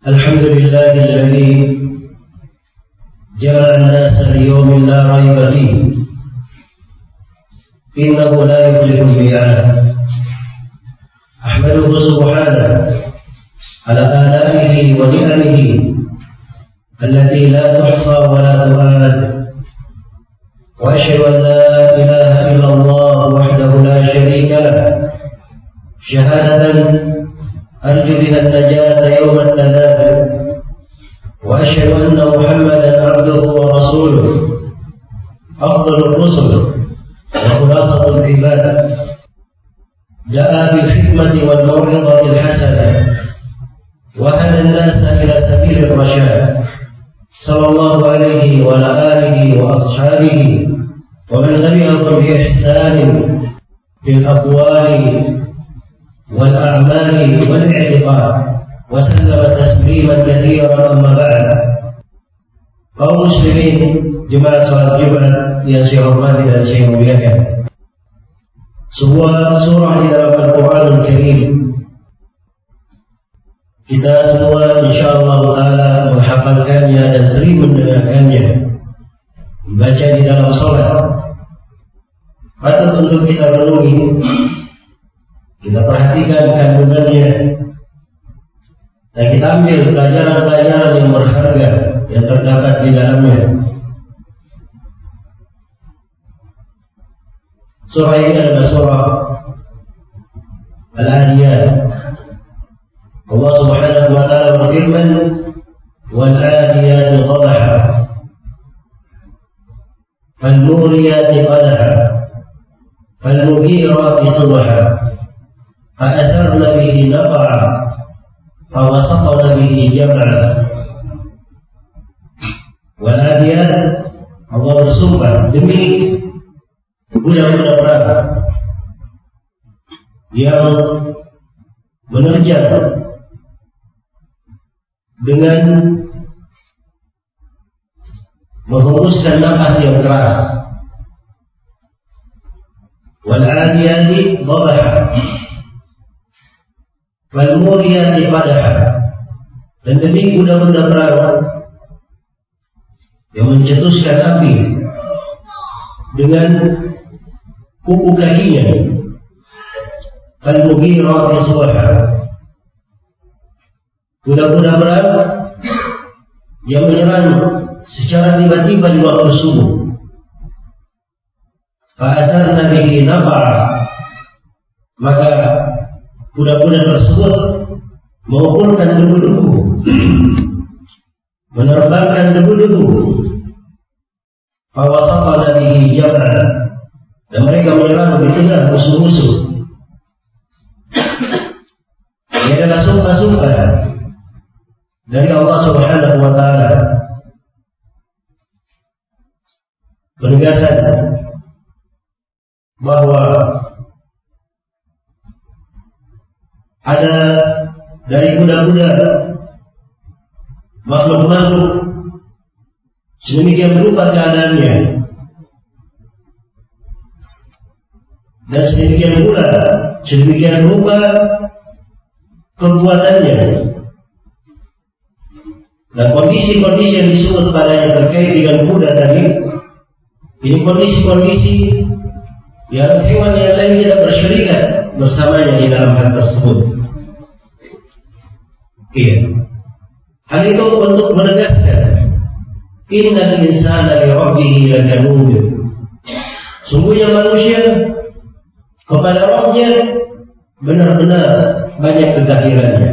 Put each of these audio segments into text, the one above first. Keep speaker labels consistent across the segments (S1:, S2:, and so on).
S1: الحمد لله الذي جعل الناس ليوم لا ريب فيه إنه لا يخلف الميعاد. أحمده سبحانه على آلائه ونعمه التي لا تحصى ولا تعاد، وأشهد أن لا إله إلا الله وحده لا شريك له شهادة أرجو بها النجاة يوم التلاذ، وأشهد أن محمدا عبده ورسوله أفضل الرسل وخلاصة العباد، جاء بالحكمة والموعظة الحسنة وهدى الناس إلى سبيل الرشاد، صلى الله عليه وعلى آله وأصحابه ومن تبعهم بإحسان في الأقوال والأعمال والاعتقاد، وسلم تسليما كثيرا. أما بعد، kaum muslimin jemaah salat Jumat yang saya hormati dan saya muliakan, sebuah surah di dalam Al-Quranul Karim kita semua insyaallah taala menghafalkannya dan sering mendengarkannya dibaca di dalam salat. Patut untuk kita renungi, kita perhatikan kandungannya, dan kita ambil pelajaran-pelajaran yang berharga yang terdapat di dalamnya. Surah ini adalah surah Al-Adiyat. Allah Subhanahu wa ta'ala berfirman, "Wal-'adiyati qadha, fal-muriyati qadha, fal-mughirati subha, fa'atharna bihi naq'a, fawasatna bihi jam'a." Wal-'adiyat, Allah bersumpah demi bulan-bulan perang yang menerjang dengan menghembuskan nafas yang keras. Wal-'adiyati dhabha, wal-muriyati qadha, dan demi kuda-kuda perang yang mencetuskan api dengan kuku kakinya. Fal-mughirati subha, kuda-kuda perang yang menyerang secara tiba-tiba di waktu subuh. Fa'atharna bihi naq'a, maka kuda-kuda tersebut mengumpulkan debu-debu, menerbangkan debu-debu. Fawasatna bihi jam'a, dan mereka menyerang di tengah musuh-musuh. Ini adalah sumpah-sumpah dari Allah Subhanahu wa ta'ala, penegasan bahwa ada dari kuda-kuda makhluk-makhluk sedemikian berupa keadaannya, dan sedemikian rupa perbuatannya, dan kondisi-kondisi yang disebut padanya terkait dengan kuda tadi, ini kondisi-kondisi yang hewan yang lain tidak bersyarikat bersamanya di dalam hal tersebut. Iya. Hal itu untuk menegaskan, innal insana li rabbihi lakanud, sungguhnya manusia kepada Rabbnya benar-benar banyak kekafirannya.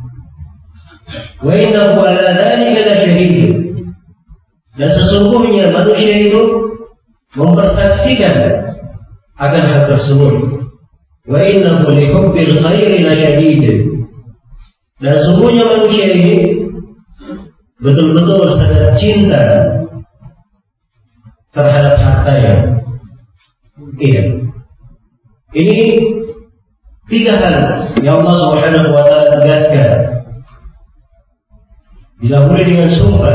S1: Wa innahu ala dzalika lasyahid, dan sesungguhnya manusia itu mempersaksikan akan hal tersebut. Wa innahu li hubbil khairi lasyadid, dan sesungguhnya manusia ini betul-betul sangat cinta terhadap hartanya. Iya. Ini tiga hal yang Allah Subhanahu wa ta'ala tegaskan. Dilahului dengan sumpah,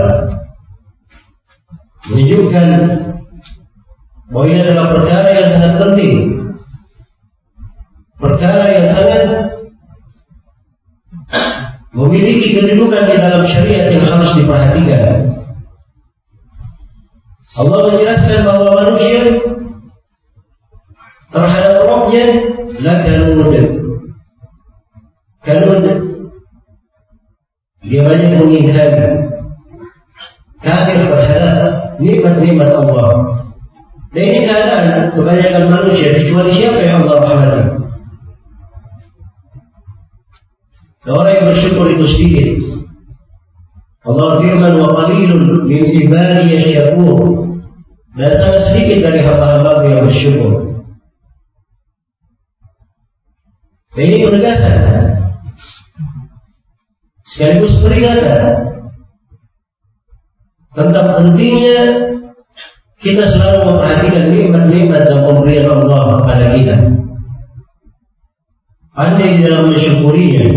S1: menunjukkan bahwa ini adalah perkara yang sangat penting, perkara yang sangat memiliki kedudukan di dalam syariat yang harus diperhatikan. Allah menjelaskan bahwa manusia terhadap Rabbnya kanud. Dia banyak mengingkari, kafir terhadap nikmat-nikmat Allah. Dan ini keadaan kebanyakan manusia, kecuali siapa yang Allah rahmati. Orang yang bersyukur itu sedikit. Allah firman, wa qalilun min ibadiy syakur. Dan sangat sedikit dari hamba-hamba yang bersyukur. Dan ini penegasan sekaligus peringatan tentang pentingnya kita selalu memperhatikan nikmat-nikmat dan pemberian Allah kepada kita. Pandai di dalam mensyukurinya.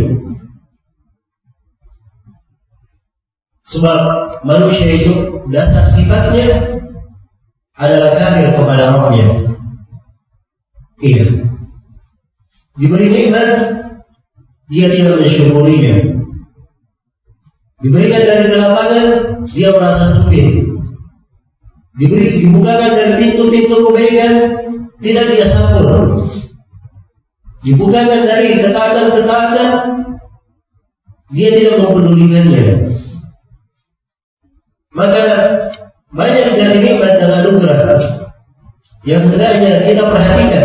S1: Sebab manusia itu dasar sifatnya adalah kafir kepada Rabbnya. Iya. Diberi nikmat, dia tidak mensyukurinya. Diberikan dari kelapangan, dia merasa sempit. Dibukakan dari pintu-pintu kebaikan, tidak dia sabur. Dibukakan dari ketaatan-ketaatan, dia tidak mempedulikannya. Maka banyak dari nikmat dan anugerah yang hendaknya kita perhatikan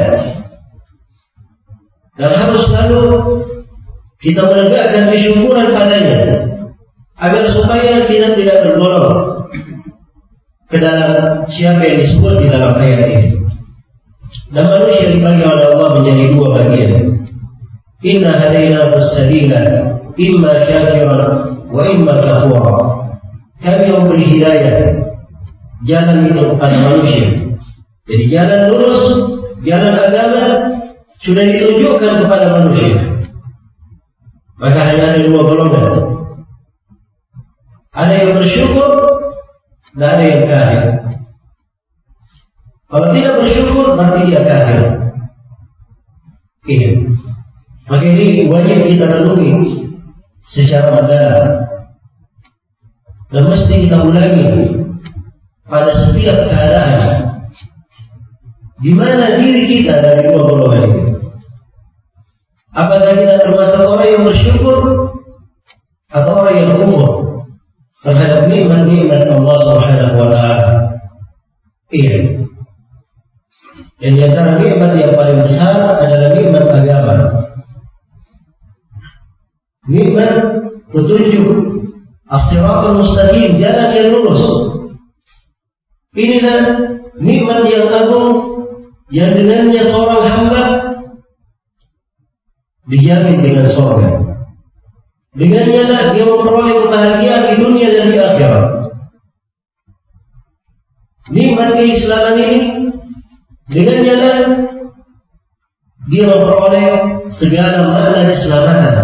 S1: dan harus selalu kita menegakkan kesyukuran padanya, agar supaya kita tidak tergolong ke dalam siapa yang disebut di dalam ayat ini. Dan manusia dibagi oleh Allah menjadi dua bagian. Inna hadainahu as-sabila imma syakiran wa imma kafura. Kami memberi hidayah jalan itu kepada manusia. Jadi jalan lurus, jalan agama sudah ditunjukkan kepada manusia. Maka hanya ada dua golongan. Ada yang bersyukur dan ada yang kafir. Kalau tidak bersyukur berarti dia kafir. Iya. Maka ini wajib kita renungi secara mendalam. Dan mesti kita ulangi pada setiap keadaan di mana diri kita dari dua golongan ini. Apakah kita termasuk orang yang bersyukur atau orang yang kufur terhadap nikmat-nikmat Allah Subhanahu wa taala? Iya. Dan di antara nikmat yang paling besar adalah nikmat agama. Nikmat petunjuk as-siratal mustaqim, jalan yang lurus. Inilah nikmat yang agung yang dengannya seorang hamba dijamin dengan surga. Dengannya lah dia memperoleh kebahagiaan di dunia dan di akhirat. Nikmat keislaman ini dengannya lah dia memperoleh segala makna keselamatan.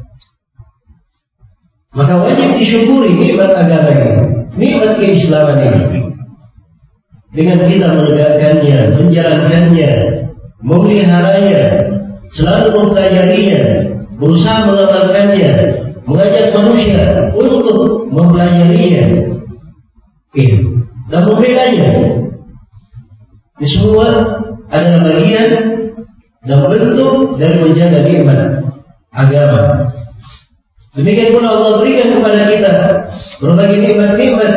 S1: Maka wajib disyukuri nikmat agama ini, nikmat keislaman ini. Dengan kita menegakkannya, menjalankannya, memeliharanya, selalu mempelajarinya, berusaha mengamalkannya, mengajak manusia untuk mempelajarinya, dan membelanya. Ini semua adalah bagian dan bentuk dari menjaga nikmat agama. Demikian pula Allah berikan kepada kita berbagai nikmat-nikmat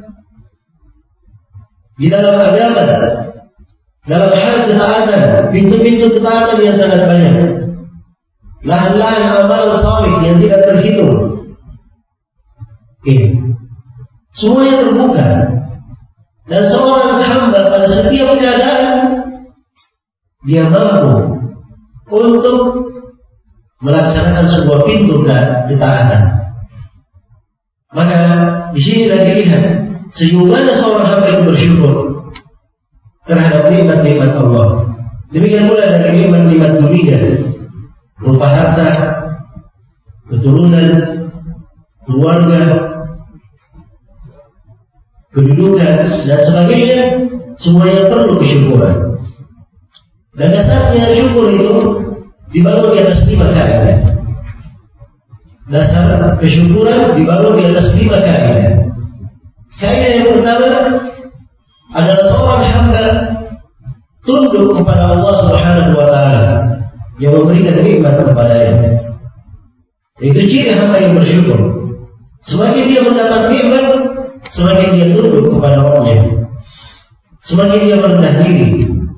S1: di dalam agama, dalam hal ketaatan, pintu-pintu ketaatan yang sangat banyak, lahan-lahan amal saleh yang tidak terhitung. Semuanya terbuka, dan seorang hamba pada setiap keadaan dia mampu untuk melaksanakan sebuah pintu ketaatan. Maka di sini kita lihat sejumlah seorang hamba itu bersyukur terhadap nikmat-nikmat Allah. Demikian pula dari nikmat-nikmat dunia, berupa harta, keturunan, keluarga, kedudukan dan sebagainya, semuanya perlu kesyukuran. Dan dasarnya syukur itu dibangun di atas 5 keadaan. Dasar kesyukuran dibangun di atas 5 kaidah. Kaidah yang pertama adalah seorang hamba tunduk kepada Allah Subhanahu wa taala yang memberikan nikmat kepadanya. Itu ciri hamba yang bersyukur. Semakin dia mendapat nikmat, semakin dia tunduk kepada Rabb-Nya. Semakin dia merendah diri.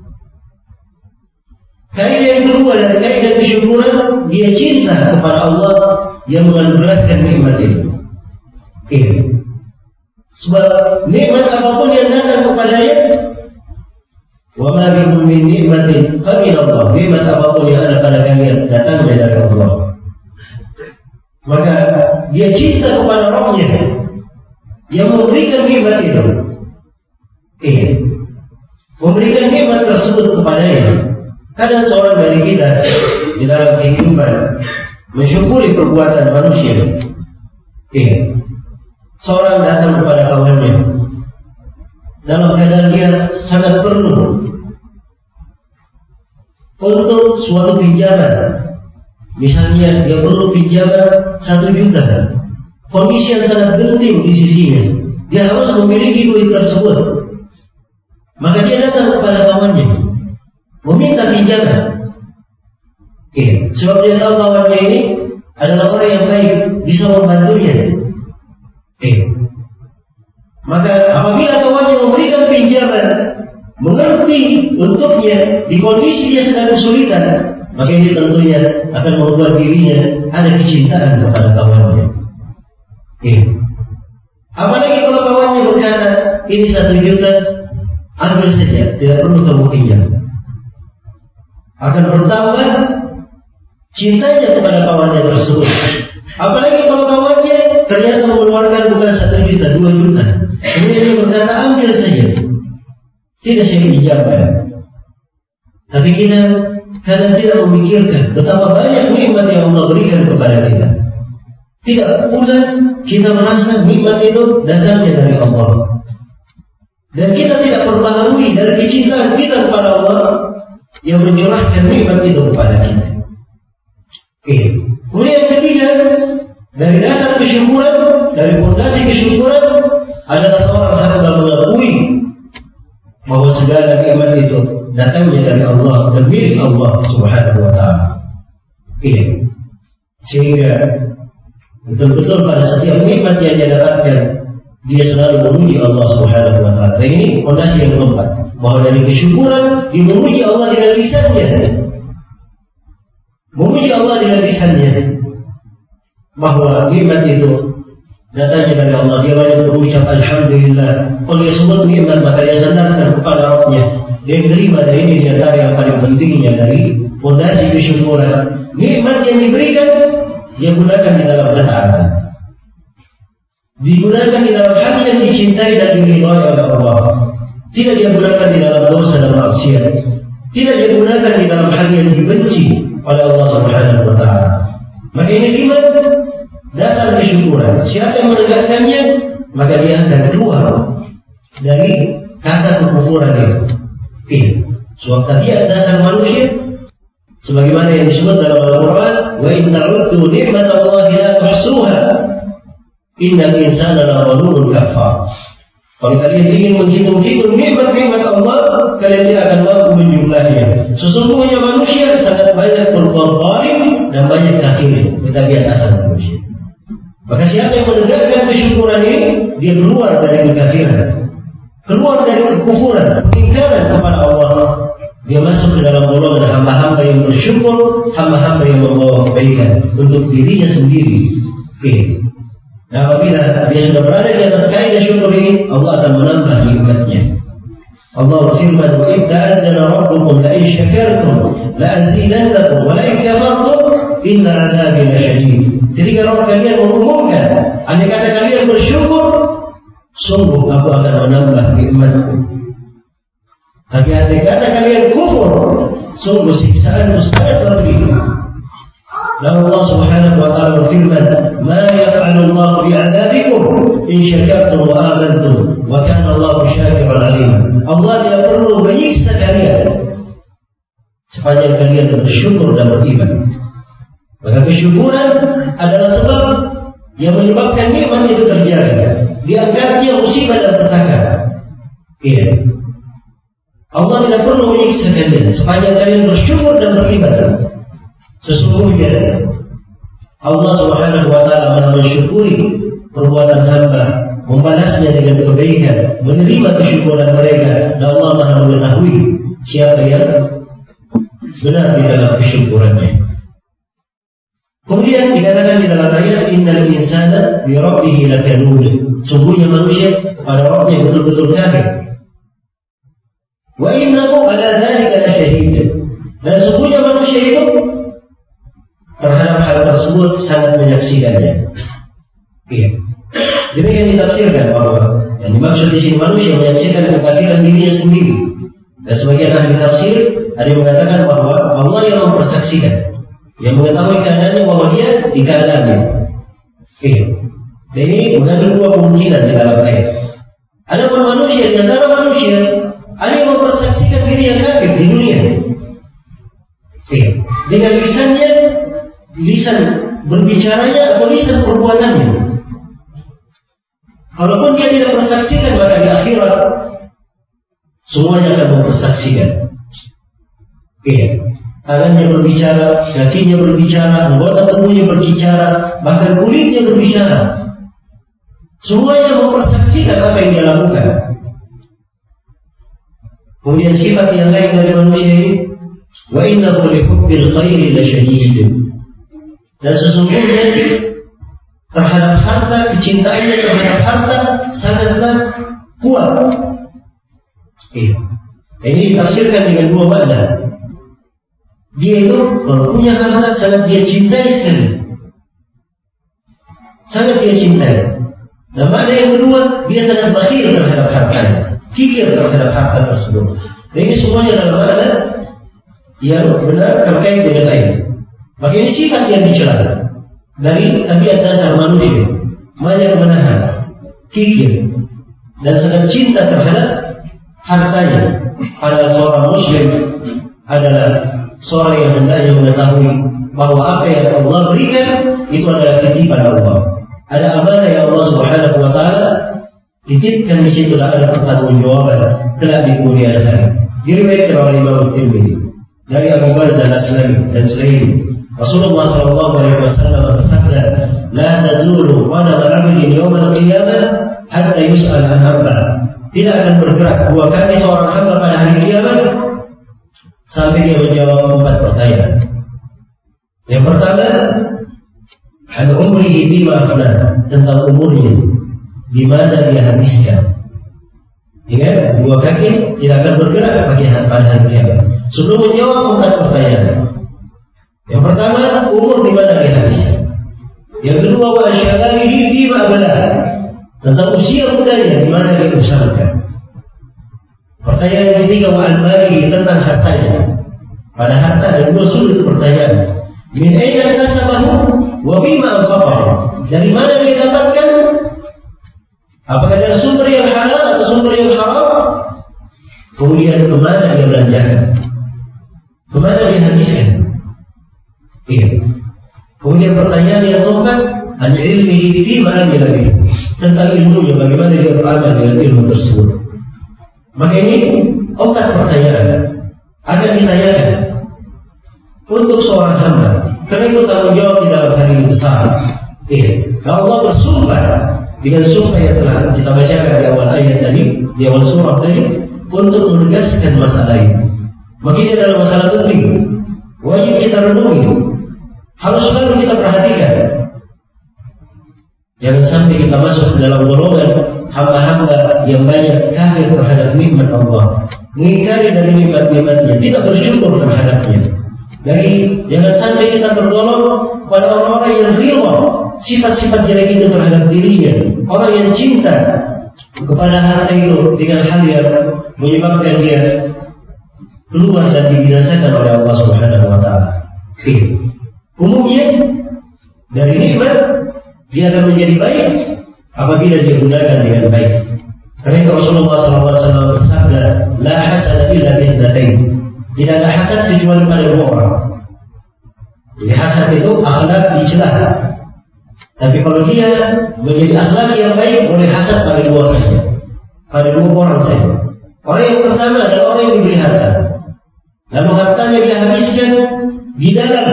S1: Kaidah yang kedua dari kaidah kesyukuran, dia cinta kepada Allah yang menganugerahkan nikmat itu. Sebab nikmat apapun yang datang kepadanya, wa ma bikum min nikmatin fa min Allah. Nikmat apapun yang ada pada kalian datang dari Allah. Maka dia cinta kepada Rabb-Nya yang memberikan nikmat itu. Memberikan nikmat tersebut kepadanya. Kadang seorang dari kita di dalam kehidupan mensyukuri perbuatan manusia. Seorang datang kepada kawannya dalam keadaan dia sangat perlu untuk suatu pinjaman. Misalnya dia perlu pinjaman 1 juta. Kondisi yang sangat penting di sisinya. Dia harus memiliki duit tersebut. Maka dia datang kepada kawannya meminta pinjaman. Sebab dia tahu kawannya ini adalah orang yang baik, bisa membantunya. Maka apabila kawannya memberikan pinjaman, mengerti untuknya di kondisi dia sedang kesulitan, maka ini tentunya akan membuat dirinya ada kecintaan kepada kawannya. Apalagi kalau kawannya berkata, ini 1 juta, ambil saja, tidak perlu kamu pinjam. Akan bertambah cintanya kepada kawannya tersebut. Apalagi kalau kawannya ternyata mengeluarkan bukan 1 juta, 2 juta. Kemudian dia berkata, ambil saja, tidak saya pinjamkan. Tapi kita kadang tidak memikirkan betapa banyak nikmat yang Allah berikan kepada kita. Tidak pula kita merasa nikmat itu datangnya dari Allah. Dan kita tidak memahami dari kecintaan kita kepada Allah yang menyerahkan nikmat itu kepada kita. Kemudian yang ketiga, dari dasar kesyukuran, dari fondasi kesyukuran adalah seorang hamba mengakui bahwa segala nikmat itu datangnya dari Allah dan milik Allah Subhanahu wa taala. Sehingga betul-betul pada setiap nikmat yang dia dapatkan, dia selalu memuji Allah Subhanahu wa taala. Dan ini fondasi yang keempat, bahwa dari kesyukuran dia memuji Allah dengan lisannya. Memuji Allah dengan lisannya, bahwa nikmat itu datangnya dari Allah. Dia banyak berucap alhamdulillah. Kalau dia sebut nikmat, maka dia sandarkan kepada Rabb-Nya. Dia menerima dari ini di antara yang paling pentingnya dari fondasi kesyukuran. Nikmat yang diberikan dia gunakan di dalam ketaatan, digunakan di dalam hal yang dicintai dan diridhai oleh Allah. Tidak dia gunakan di dalam dosa dan maksiat. Tidak dia gunakan di dalam hal yang dibenci oleh Allah Subhanahu wa taala. Maka ini nikmat dasar kesyukuran. Siapa yang menegakkannya, maka dia akan keluar dari kata kekufuran itu. Sebab tadi dasar manusia sebagaimana yang disebut dalam Al-Quran, wa in ta'uddu ni'matallahi la tuhsuha innal insana lazalumun kafar. Kalau kalian ingin menghitung-hitung nikmat-nikmat Allah, kalian tidak akan mampu menjumlahnya. Sesungguhnya manusia sangat banyak berbuat zalim dan banyak kafir. Kita lihat asal manusia. Maka siapa yang menegakkan kesyukuran ini, dia keluar dari kekafiran, keluar dari kekufuran, pengingkaran kepada Allah. Dia masuk ke dalam golongan hamba-hamba yang bersyukur, hamba-hamba yang membawa kebaikan untuk dirinya sendiri. Nah, apabila dia sudah berada di atas kaidah syukur ini, Allah akan menambah nikmatnya. Allah berfirman, "Wa idza adzana rabbukum la in syakartum la azidannakum wa la in kafartum inna 'adzabi lasyadid." Jadi kalau kalian mengumumkan, andai kata kalian bersyukur, sungguh aku akan menambah nikmatku. Tapi andai kata kalian kufur, sungguh siksaanku sangat pedih. Dan Allah Subhanahu wa taala berfirman, "Ma yaf'alu Allah bi'adabikum in syakartum wa amantum wa kana Allahu syakiran 'alim." Allah tidak perlu menyiksa kalian sepanjang kalian bersyukur dan beriman. Maka kesyukuran adalah sebab yang menyebabkan nikmat itu terjadi. Dianggapnya musibah dan petaka. Iya. Allah tidak perlu menyiksa kalian sepanjang kalian bersyukur dan beribadah. Sesungguhnya Allah Subhanahu wa taala mensyukuri perbuatan hamba, membalasnya dengan kebaikan, menerima kesyukuran mereka, dan Allah Maha mengetahui siapa yang benar di dalam kesyukurannya. Kemudian dikatakan di dalam ayat innal insana li rabbih lakanud. Sungguhnya manusia pada Rabbnya betul-betul kafir. Wa innahu ala dzalika lasyahid. Dan sungguhnya manusia itu terhadap hal tersebut sangat menyaksikannya. Iya. Demikian ditafsirkan bahwa yang dimaksud di sini manusia menyaksikan kekafiran dirinya sendiri. Dan sebagian ahli tafsir ada yang mengatakan bahwa Allah yang mempersaksikan, yang mengetahui keadaannya bahwa dia di keadaannya. Iya. Dan ini mengandung dua kemungkinan di dalam ayat. Ada manusia di antara manusia ada yang mempersaksikan diri yang kafir di dunia. Iya. Dengan lisannya, lisan berbicaranya atau lisan perbuatannya. Walaupun dia tidak bersaksikan, maka di akhirat semuanya akan mempersaksikan. Iya. Tangannya berbicara, kakinya berbicara, anggota tubuhnya berbicara, bahkan kulitnya berbicara. Semuanya mempersaksikan apa yang dia lakukan. Kemudian sifat yang lain dari manusia ini, wa innahu li hubbil khairi lasyadid. Dan sesungguhnya terhadap harta, kecintaannya terhadap harta sangatlah kuat. Iya. Ini ditafsirkan dengan dua makna. Dia itu kalau punya harta sangat dia cintai sekali. Sangat dia cintai. Dan makna yang kedua, dia sangat bakhil terhadap hartanya, kikir terhadap harta tersebut. Dan ini semuanya dalam makna yang benar terkait dengan lain. Maka ini sifat yang dicela dari tabiat dasar manusia, banyak menahan, kikir, dan sangat cinta terhadap hartanya. Pada seorang muslim adalah seorang yang hendaknya mengetahui bahwa apa yang Allah berikan itu adalah titipan Allah. Ada amanah yang Allah Subhanahu wa taala titipkan di situ, ada pertanggungjawaban kelak di kemudian hari. Diriwayatkan oleh Imam Tirmidzi dari Abu Barzah Al-Aslami dan Sulaimi. Rasulullah sallallahu alaihi wasallam bersabda, "La tazulu qadama 'abdin yawm al-qiyamah hatta yus'al an arba'." Tidak akan bergerak dua kaki seorang hamba pada hari kiamat sampai dia menjawab 4 pertanyaan. Yang pertama, an umrihi bima afna, tentang umurnya, di mana dia habiskan. Ingat, dua kaki tidak akan bergerak pada hari kiamat sebelum menjawab 4 pertanyaan. Yang pertama, umur di mana dia habiskan. Yang kedua, wa syagalihi bima abla, tentang usia mudanya di mana dia usahakan. Pertanyaan yang ketiga, wa al-mali, tentang hartanya. Pada harta ada 2 sudut pertanyaan. Min aina kasabahu wa bima anfaqahu, dari mana dia dapatkan? Apakah dari sumber yang halal atau sumber yang haram? Kemudian kemana dia belanjakan? Kemana dia habiskan? Iya. Kemudian pertanyaan yang keempat, an ilmihi bima amila bihi, tentang ilmunya, bagaimana dia beramal dengan ilmu tersebut. Maka ini 4 pertanyaan akan ditanyakan untuk seorang hamba. Karena itu tanggung jawab di dalam hari yang besar. Iya. Kalau Allah bersumpah dengan sumpah yang telah kita bacakan di awal ayat tadi, di awal surah tadi, untuk menegaskan masalah ini. Maka ini adalah masalah penting. Wajib kita renungi. Harus selalu kita perhatikan. Jangan sampai kita masuk ke dalam golongan hamba-hamba yang banyak kafir terhadap nikmat Allah, mengingkari dari nikmat-nikmatnya, tidak bersyukur terhadapnya. Dari jangan sampai kita tergolong pada orang-orang yang rela sifat-sifat jelek itu terhadap dirinya, orang yang cinta kepada harta itu dengan hal yang menyebabkan dia keluar dan dibinasakan oleh Allah Subhanahu wa taala. Umumnya dari nikmat dia akan menjadi baik apabila dia gunakan dengan baik. Karena Rasulullah SAW bersabda, "La hasada illa bi'ithnatain." Tidak ada hasad kecuali pada 2 orang. Jadi hasad itu akhlak dicela. Tapi kalau dia menjadi akhlak yang baik, boleh hasad pada dua saja, pada dua orang saja. Orang yang pertama adalah orang yang diberi harta, lalu hartanya dihabiskan di dalam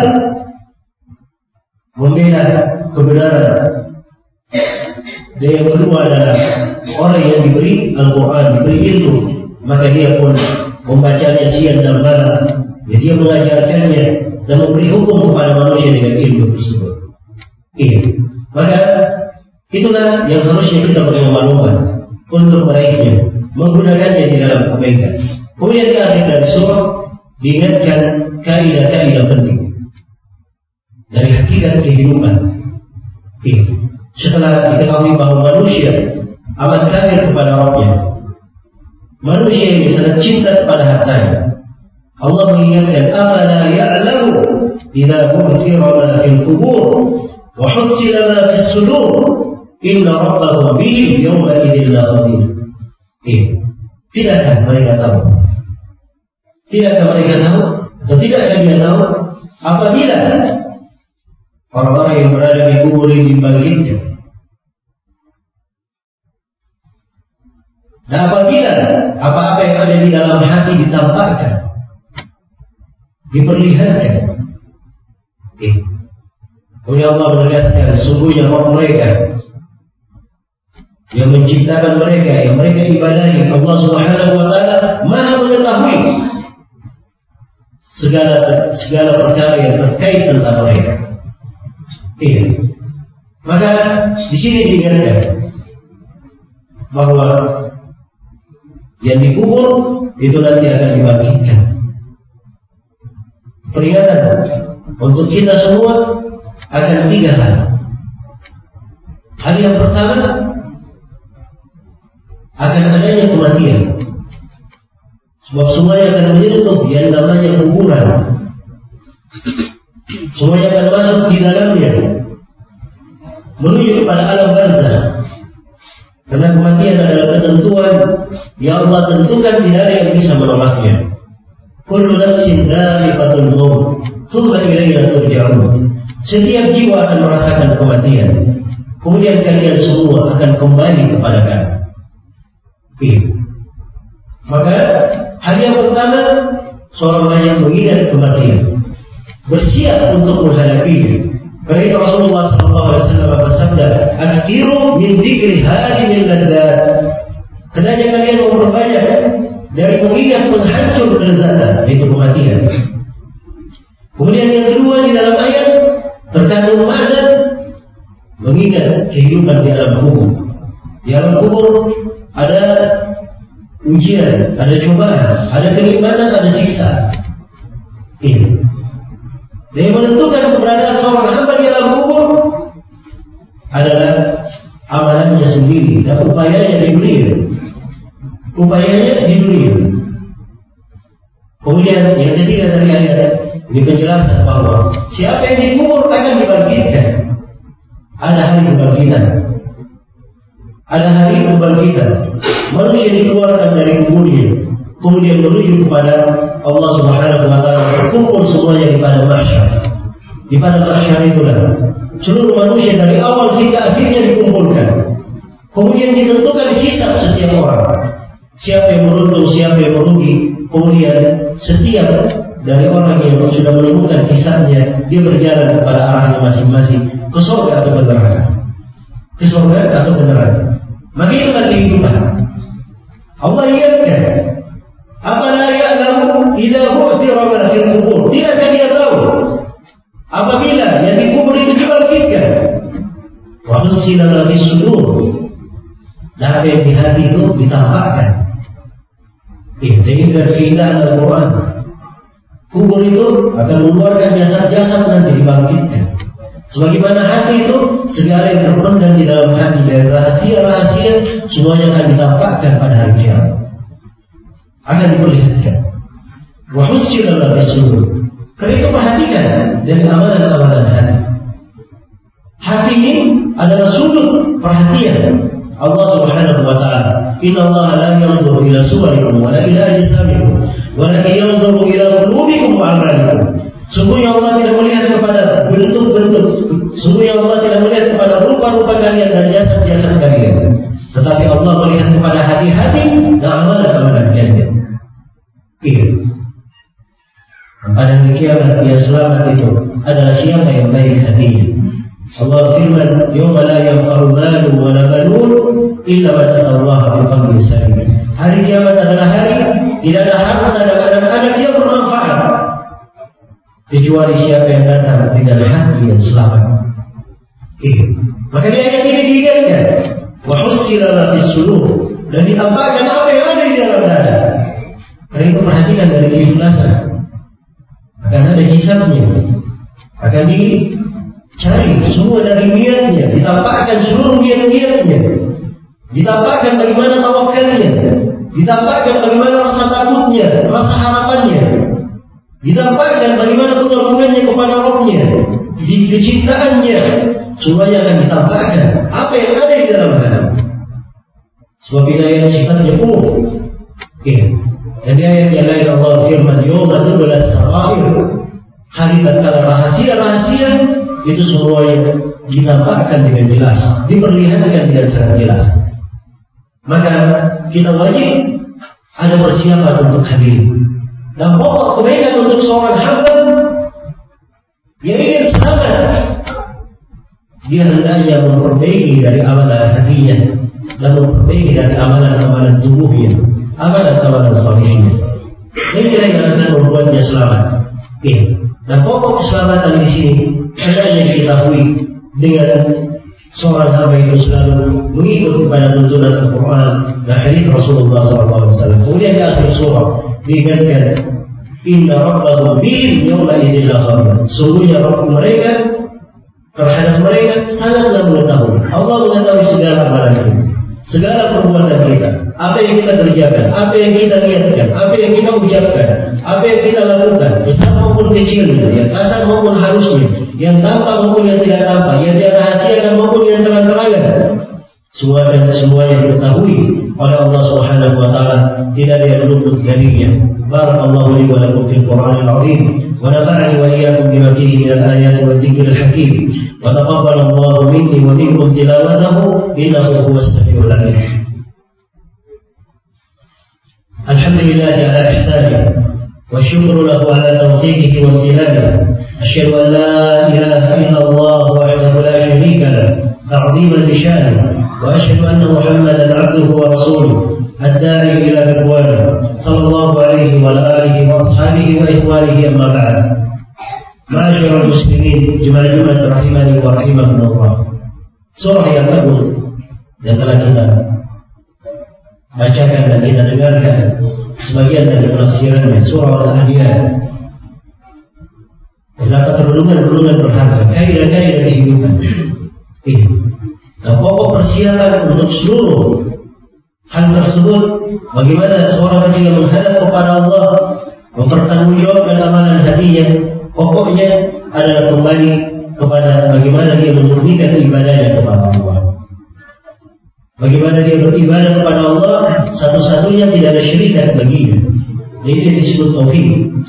S1: membela kebenaran. Dan yang kedua adalah orang yang diberi Al-Quran, diberi ilmu, maka dia pun membacanya siang dan malam. Jadi dia mengajarkannya dan memberi hukum kepada manusia dengan ilmu tersebut. Maka itulah yang harusnya kita beri maklumat untuk meraihnya, menggunakannya di dalam kebaikan. Kemudian di akhir dari surah diingatkan kaidah-kaidah penting dari hakikat kehidupan. Setelah diketahui bahwa manusia amat kafir kepada Rabbnya, manusia ini sangat cinta kepada hartanya, Allah mengingatkan, "Afala ya'lamu idza bu'thira ma fil qubur wa husila ma fis sudur inna rabbahum bihim yawma idzin laqadir." Tidakkah mereka tahu? Tidakkah mereka tahu? Atau tidakkah dia tahu apabila orang-orang yang berada di kubur ini dibangkitkan? Dan apabila apa-apa yang ada di dalam hati ditampakkan, diperlihatkan, kemudian Allah menegaskan, sungguhnya Rabb mereka yang menciptakan mereka, yang mereka ibadahi, Allah Subhanahu wa Ta'ala Maha mengetahui segala perkara yang terkait tentang mereka. Maka di sini diingatkan bahwa yang dikubur itu nanti akan dibangkitkan. Peringatan untuk kita semua akan 3 hal. Hal yang pertama akan adanya kematian. Sebab semuanya akan menyentuh yang namanya kuburan. Semuanya akan masuk di dalamnya, menuju kepada alam barzakh. Karena kematian adalah ketentuan yang Allah tentukan, tidak ada yang bisa menolaknya. Kullu nafsin dha'iqatul maut, tsumma ilayna turja'un. Setiap jiwa akan merasakan kematian, kemudian kalian semua akan kembali kepada Kami. Maka hal yang pertama, seorang yang mengingat kematian, bersiap untuk menghadapinya. Karena Rasulullah SAW bersabda, "Akhiru min dzikri hadhil ladzat." Hendaknya kalian memperbanyak dari mengingat penghancur kelezatan, yaitu kematian. Kemudian yang kedua, di dalam ayat terkandung makna mengingat kehidupan di alam kubur. Di alam kubur ada ujian, ada cobaan, ada kenikmatan, ada siksa. Dan yang menentukan keberadaan seorang hamba di alam kubur adalah amalannya sendiri dan upayanya di dunia. Kemudian yang ketiga dari ayat ini penjelasan bahwa siapa yang dikubur akan dibangkitkan. Ada hari kebangkitan. Manusia dikeluarkan dari kuburnya, kemudian menuju kepada Allah Subhanahu wa Ta'ala, berkumpul semuanya di padang mahsyar. Di padang mahsyar itulah seluruh manusia dari awal hingga akhirnya dikumpulkan. Kemudian ditentukan hisab setiap orang. Siapa yang beruntung, siapa yang merugi. Kemudian setiap dari orang yang sudah menemukan hisabnya, dia berjalan kepada arahnya masing-masing, ke surga atau ke neraka. Ke surga atau ke neraka. Maka itulah kehidupan. Allah ingatkan, "Afala ya'lamu idza bu'thira ma fil qubur." Tidakkah dia tahu apabila yang dikubur itu dibangkitkan? Wa husila ma fis sudur. Dan apa yang di hati itu ditampakkan. Ini dari keindahan Al-Quran. Kubur itu akan mengeluarkan jasad-jasad nanti dibangkitkan. Sebagaimana hati itu, segala yang terpendam di dalam hati dari rahasia-rahasia semuanya akan ditampakkan pada hari kiamat. Akan diperlihatkan. Wa husila ma fis sudur. Karena itu perhatikan dari amalan-amalan hati. Hati ini adalah sudut perhatian Allah Subhanahu wa Ta'ala. Inna Allah la yanzuru ila suwarikum wa la ila ajsamikum walakin yanzuru ila qulubikum wa a'malikum. Sungguhnya Allah tidak melihat kepada bentuk-bentuk, sungguhnya Allah tidak melihat kepada rupa-rupa kalian dan jasad-jasad kalian, tetapi Allah melihat kepada hati-hati dan amalan-amalan kalian. Iya. Pada hari kiamat yang selamat itu adalah siapa yang baik hatinya. Allah firman, "Yawma la yanfa'u malun wa la banun illa man atallaha biqalbin salim." Hari kiamat adalah hari tidak ada harta dan anak-anak yang bermanfaat kecuali siapa yang datang dengan hati yang selamat. Maka ayat ini diingatkan, wa husila ma fis sudur, dan ditampakkan apa yang ada di dalam dada. Karena itu perhatikan dari keikhlasan. Akan ada hisabnya, akan dicari semua dari niatnya, ditampakkan seluruh niat-niatnya, ditampakkan bagaimana tawakalnya, ditampakkan bagaimana rasa takutnya, rasa harapannya, ditampakkan bagaimana pengagungannya kepada Rabb-nya, kecintaannya, semuanya akan ditampakkan apa yang ada di dalam hati. Sebab hidayah sifatnya umum. Dan ayat yang lain Allah firman, "Yawma tubla as-sarair." Hari tatkala rahasia-rahasia itu semuanya ditampakkan dengan jelas, diperlihatkan dengan sangat jelas. Maka kita wajib ada persiapan untuk hadir. Dan pokok kebaikan untuk seorang hamba yang ingin selamat, dia hendaknya memperbaiki dari amalan hatinya dan memperbaiki dari amalan-amalan tubuhnya, amalan-amalan salihnya. Ini yang akan membuatnya selamat. Dan pokok keselamatan di sini hendaknya diketahui dengan seorang hamba itu selalu mengikut kepada tuntunan Al-Quran dan hadis Rasulullah SAW. Kemudian di akhir surah diingatkan, "Inna rabbahum bihim yawma idzin lakhabir." Sungguhnya Rabb mereka terhadap mereka sangatlah mengetahui. Allah mengetahui segala amalan kita, segala perbuatan kita, apa yang kita kerjakan, apa yang kita niatkan, apa yang kita ucapkan, apa yang kita lakukan, besar maupun kecilnya, yang kasar maupun halusnya, yang tampak maupun yang tidak tampak, yang dirahasiakan maupun yang terang-terangan. Semuanya diketahui oleh Allah Subhanahu wa taala, tidak ada yang luput darinya. Barakallahu li wa lakum fil Qur'anil 'azim wa nafa'ani wa iyyakum bima fihi min al-ayati wa dhikril hakim wa taqabbala Allahu minni wa minkum tilawatahu innahu huwas samiul 'alim. Alhamdulillah ala ihsanihi wa syukru lahu ala tawfiqihi wa istihadihi. Asyhadu an la ilaha illallah wahdahu la syarika lahu ta'ziman li sya'nihi wa asyhadu anna Muhammadan 'abduhu wa rasuluhu الداعي إلى رضوانه صلى الله عليه وعلى آله وأصحابه وإخوانه أما بعد. معاشر المسلمين جماعة rahimani wa rahimakumullah. Surah yang bagus yang telah kita bacakan dan kita dengarkan sebagian dari penafsirannya, surah Al-Anbiya. Terdapat perlindungan berharga, kaidah-kaidah kehidupan. Dan pokok persiapan untuk seluruh hal tersebut, bagaimana seorang jika menghadap kepada Allah, mempertanggungjawabkan amalan hatinya, pokoknya adalah kembali kepada bagaimana dia memurnikan ibadahnya kepada Allah. Bagaimana dia beribadah kepada Allah, satu-satunya tidak ada syirikan baginya. Ini disebut tauhid.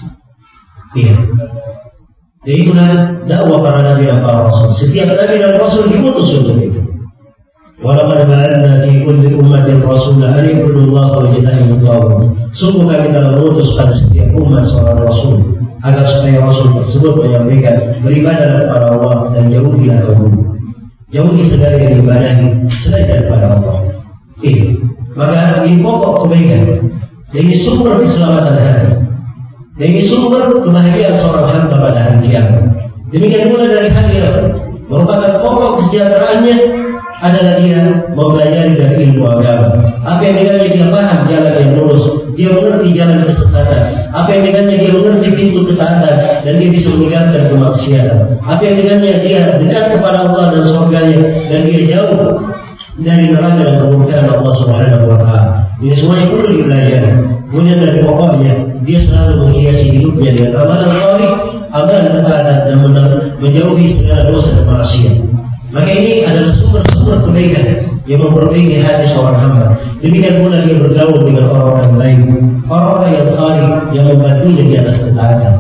S1: Jadi itulah dakwah para nabi dan para rasul. Setiap nabi dan rasul diutus untuk itu. Walaqad ba'athna fi kulli ummatin rasulan an i'budu Allaha wa yajtanibu at-taghut. Sungguh kami telah mengutus pada setiap umat seorang rasul agar supaya rasul tersebut menyampaikan beribadah kepada Allah dan jauhilah taghut. Jauhi segala yang diibadahi selain daripada Allah. Maka ini pokok kebaikan. Ini sumber keselamatan hati. Ini sumber kebahagiaan seorang hamba pada hari kiamat. Demikian pula dari hari merupakan pokok kesejahteraannya adalah dia mempelajari dari ilmu agama. Apa yang dengannya dia paham jalan yang lurus, dia mengerti jalan kesesatan. Apa yang dengannya dia mengerti pintu ketaatan dan dia bisa meninggalkan kemaksiatan. Apa yang dengannya dia dekat kepada Allah dan surganya dan dia jauh dari neraka dan kemurkaan Allah Subhanahu wa taala. Ini semuanya perlu dipelajari. Kemudian dari pokoknya dia selalu menghiasi hidupnya dengan amalan saleh, amalan ketaatan dan menjauhi segala dosa dan maksiat. Maka ini adalah sumber-sumber kebaikan yang memperbaiki hati seorang hamba. Demikian pula dia bergaul dengan orang-orang baik, orang-orang yang saleh yang membantunya di atas ketaatan.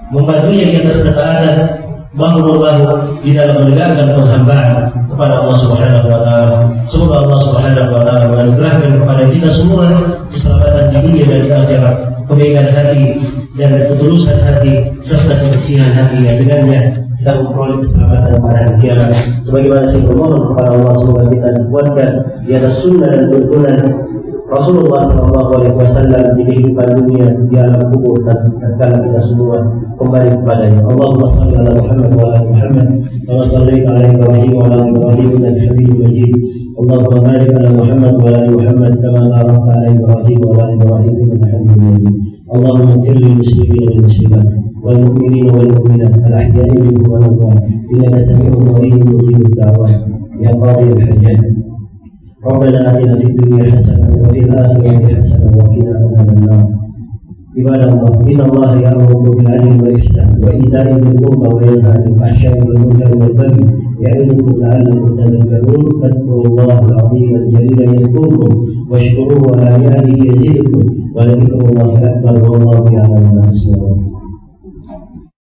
S1: membantunya di atas ketaatan bahu-membahu di dalam menegakkan penghambaan kepada Allah Subhanahu wa taala. Semoga Allah Subhanahu wa taala menganugerahkan kepada kita semua keselamatan di dunia dan di akhirat, kebaikan hati dan ketulusan hati serta kebersihan hati yang dengannya kita memperoleh keselamatan pada hari kiamat. Sebagaimana saya bermohon kepada Allah semoga kita dikuatkan di atas sunnah dan tuntunan Rasulullah SAW di kehidupan dunia, di alam kubur dan tatkala kita semua kembali kepadanya. Allahumma shalli ala Muhammad wa ala Muhammad kama shallaita ala Ibrahim wa ala Ibrahim innaka Hamidum Majid. Allahumma barik ala Muhammad wa ala Muhammad kama barakta ala Ibrahim wa ala Ibrahim innaka Hamidum Majid. Allahumma ighfir lil muslimin wal muslimat wal mu'minin wal mu'minat al ahya'i minhum wal amwat innaka sami'un qaribun mujibud da'wat ya qadi al hajat. ربنا آتنا في الدنيا حسنة وفي الآخرة حسنة وقنا عذاب النار. عباد الله إن الله يأمر بالعدل والإحسان وإيتاء ذي القربى وينهى عن الفحشاء والمنكر والبغي يعظكم لعلكم تذكرون. فاذكروا الله العظيم الجليل يذكركم واشكروه على نعمه يزدكم ولذكر الله أكبر والله يعلم ما تصنعون.